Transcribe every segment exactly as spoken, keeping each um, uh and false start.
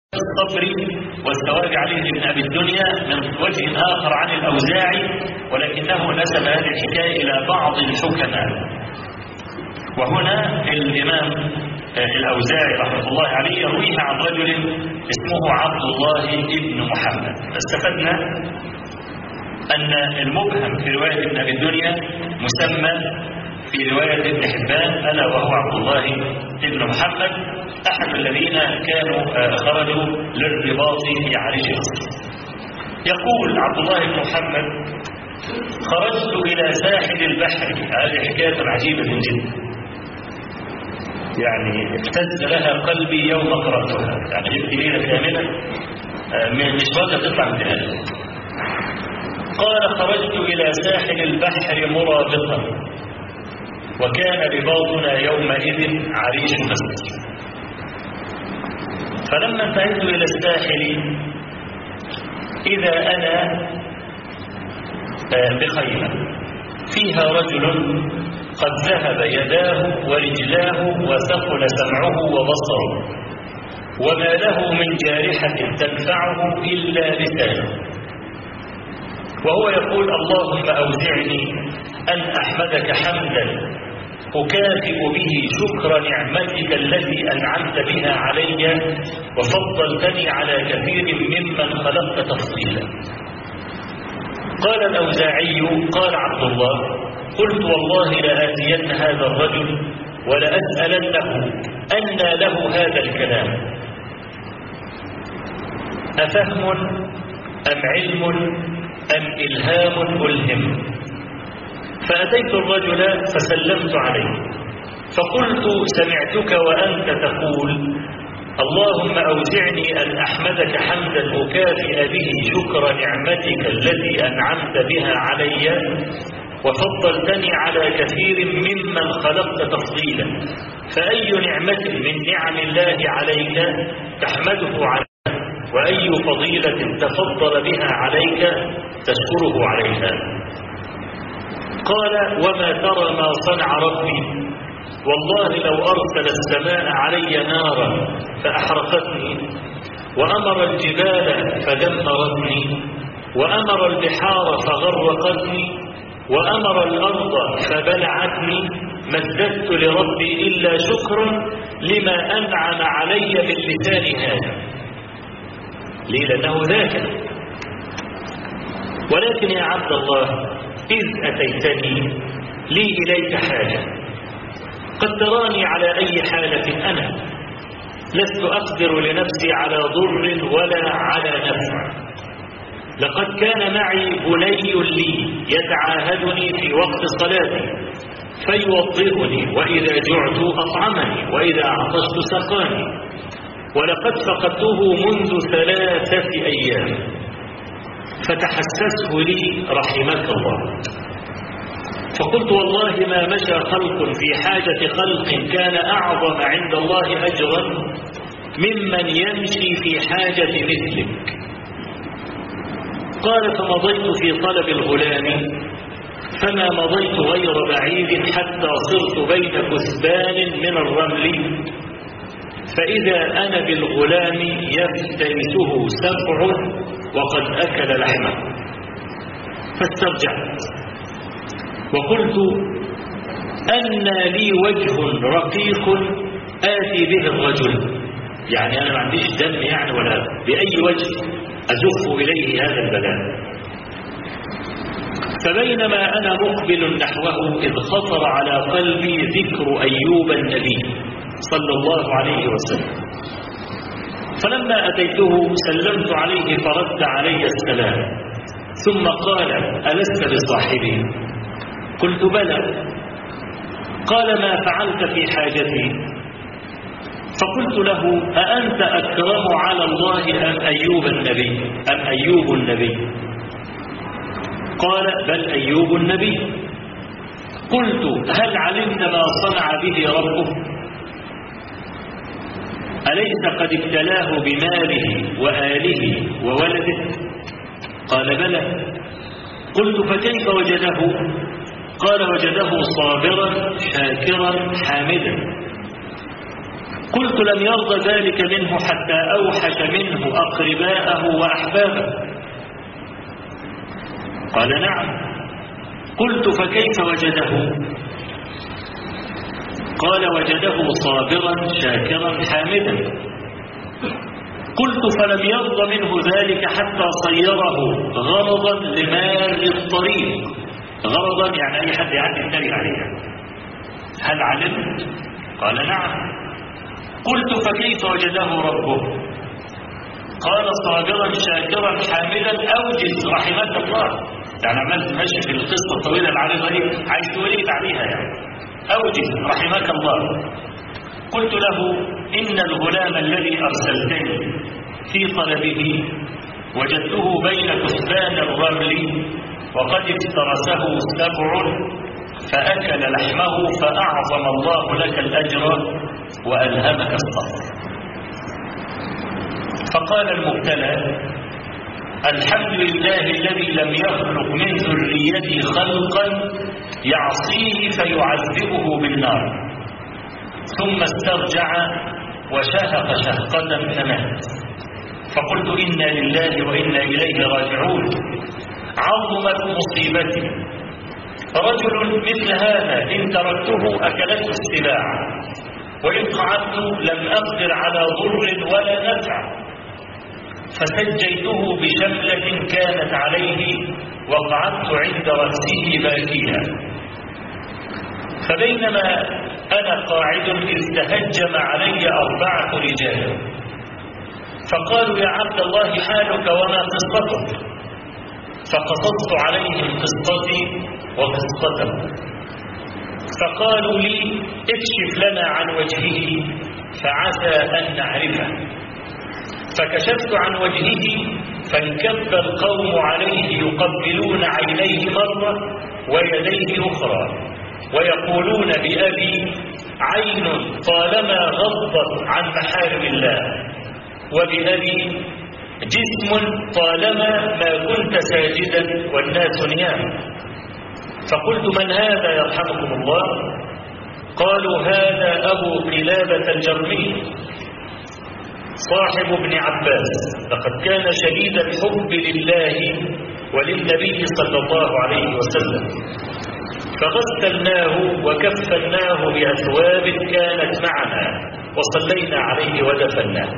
الصبري والثواب عليه بن أبي الدنيا من وجه آخر عن الأوزاعي، ولكنه نسب هذه الحكاية إلى بعض الحكماء. وهنا الإمام الأوزاعي رحمة الله عليه يرويها عن رجل اسمه عبد الله بن محمد. فاستفدنا أن المبهم في رواية ابن أبي الدنيا مسمى في رواية ابن حبان ألا وهو عبد الله بن محمد، أحد الذين كانوا خرجوا للرباط في عريش مصر. يقول عبد الله بن محمد: خرجت إلى ساحل البحر. هذه حكاية عجيبة جدا، يعني اهتز لها قلبي يوم قرأتها، يعني جبت ليلة كاملة مش راضية تطلع من دماغي. قال: خرجت إلى ساحل البحر مرابطا، وكان رباطنا يومئذ عريش مصر. فلما انتهيت إلى الساحل إذا أنا بخيمة فيها رجل قد ذهب يداه ورجلاه وثقل سمعه وبصره، وما له من جارحة تنفعه إلا لسانه، وهو يقول: اللهم أوزعني أن أحمدك حمدا أكافئ به شكر نعمتك التي أنعمت بها علي وفضلتني على كثير ممن خلقت تفضيلا. قال الأوزاعي: قال عبد الله: قلت والله لآتين هذا الرجل ولأسألنه أنى له هذا الكلام، أفهم أم علم أم إلهام ألهم؟ فأتيت الرجل فسلمت عليه فقلت: سمعتك وأنت تقول: اللهم أوزعني أن أحمدك حمدا أكافئ به شكر نعمتك التي أنعمت بها علي وفضلتني على كثير ممن خلقت تفضيلا، فأي نعمة من نعم الله عليك تحمده عليها، وأي فضيلة تفضل بها عليك تشكره عليها؟ قال: وما ترى ما صنع ربي؟ والله لو أرسل السماء علي نارا فأحرقتني، وأمر الجبال فدمرتني، وأمر البحار فغرقتني، وأمر الأرض فبلعتني، ما ازددت لربي إلا شكرا لما أنعم علي باللسان هذا. ليه؟ لأنه ذاك. ولكن يا عبد الله، إذ أتيتني لي إليك حاجة، قد تراني على أي حالة أنا، لست أقدر لنفسي على ضر ولا على نفع. لقد كان معي بني لي يتعاهدني في وقت صلاتي فيوضئني، وإذا جعت أطعمني، وإذا عطشت سقاني، ولقد فقدته منذ ثلاثة أيام، فتحسسه لي رحمك الله. فقلت: والله ما مشى خلق في حاجة خلق كان أعظم عند الله أجرا ممن يمشي في حاجة مثلك. قال: فمضيت في طلب الغلام، فما مضيت غير بعيد حتى صرت بين كثبان من الرمل، فإذا أنا بالغلام يفترسه سبع وقد أكل لحمه. فاسترجعت وقلت: أنى لي وجه رقيق آتي به الرجل، يعني أنا ما عنديش دم يعني، ولا بأي وجه أزف إليه هذا البلاء. فبينما أنا مقبل نحوه إذ خطر على قلبي ذكر أيوب النبي صلى الله عليه وسلم، فلما أتيته سلمت عليه فرد علي السلام، ثم قال: ألست بصاحبي؟ قلت: بلى. قال: ما فعلت في حاجتي؟ فقلت له: أأنت أكرم على الله أم أيوب النبي أم أيوب النبي؟ قال: بل أيوب النبي. قلت: هل علمت ما صنع به ربه؟ أليس قد ابتلاه بماله وآله وولده؟ قال: بلى. قلت: فكيف وجده؟ قال: وجده صابرا شاكرا حامدا. قلت لم يرضى ذلك منه حتى أوحش منه أقرباءه وأحبابه. قال نعم. قلت فكيف وجده؟ قال وجده صابرا شاكرا حامدا. قلت فلم يرضى منه ذلك حتى صيره غرضا لمار الطريق. غرضا يعني أي حد يعدي النبي عليه. هل علمت؟ قال نعم. قلت فكيف وجده ربه؟ قال صابرا شاكرا حامدا. أوجز رحمك الله. يعني عملت ماشي في القصة الطويلة العريضة دي، عايز توليد عليها يعني. أوجز رحمك الله. قلت له إن الغلام الذي أرسلتني في طلبه وجدته بين كثبان الرمل وقد افترسه سبع فأكل لحمه فأعظم الله لك الأجر وألهمك الصبر. فقال المبتلى الحمد لله الذي لم يخلق من ذريتي خلقا يعصيه فيعذبه بالنار. ثم استرجع وشهق شهقة فمات. فقلت إنا لله وإنا إليه راجعون. عظمت مصيبتي. رجل مثل هذا إن تركته أكلته السباع، وإن قعدت لم أقدر على ضر ولا نفع. فسجيته بشملة كانت عليه وقعدت عند رأسه باكيا. فبينما أنا قاعد إذ تهجم علي أربعة رجال فقالوا يا عبد الله حالك وما قصتك؟ فقصصت عليهم قصتي وقصتهم. فقالوا لي اكشف لنا عن وجهه فعسى أن نعرفه. فكشفت عن وجهه فانكب القوم عليه يقبلون عينيه مرة ويديه أخرى ويقولون بأبي عين طالما غضت عن محارم الله، وبأبي جسم طالما ما كنت ساجدا والناس نيام. فقلت من هذا يرحمكم الله؟ قالوا هذا أبو قلابة الجرمي صاحب ابن عباس، لقد كان شديد الحب لله وللنبي صلى الله عليه وسلم. فغسلناه وكفناه بأثواب كانت معنا وصلينا عليه ودفناه.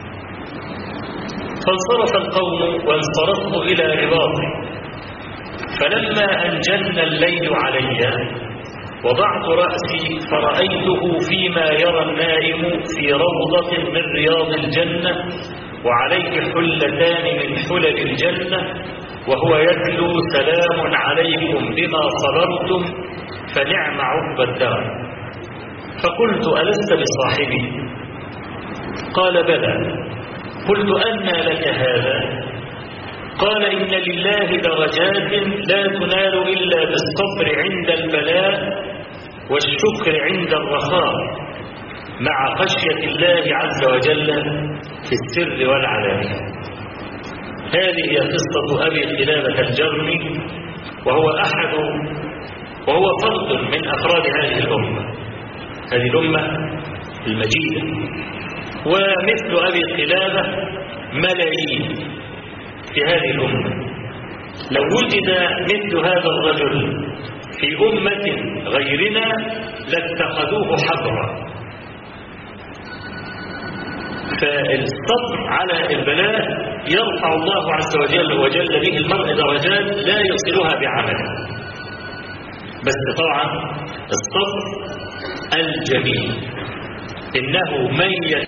فانصرف القوم وانصرفت إلى رباطي. فلما أن جن الليل علي وضعت رأسي فرأيته فيما يرى النائم في روضة من رياض الجنة وعليه حلتان من حلل الجنة وهو يتلو سلام عليكم بما صبرتم فنعم عقبى الدار. فقلت ألست بصاحبي؟ قال بلى. قلت أنى لك هذا؟ قال إن لله درجات لا تنال إلا بالصبر عند البلاء والشكر عند الرخاء مع خشية الله عز وجل في السر والعلانية. هذه هي قصة أبي قلابة الجرمي، وهو أحد وهو فرد من أفراد هذه الأمة، هذه الأمة المجيدة. ومثل أبي قلابة ملايين في هذه الأمة. لو وجد مثل هذا الرجل في أمة غيرنا لاتخذوه حبرا. فالصبر على البلاء يرفع الله عز وجل وجل به المرء درجات لا يصلها بعمله. بس طبعا الصبر الجميل إنه من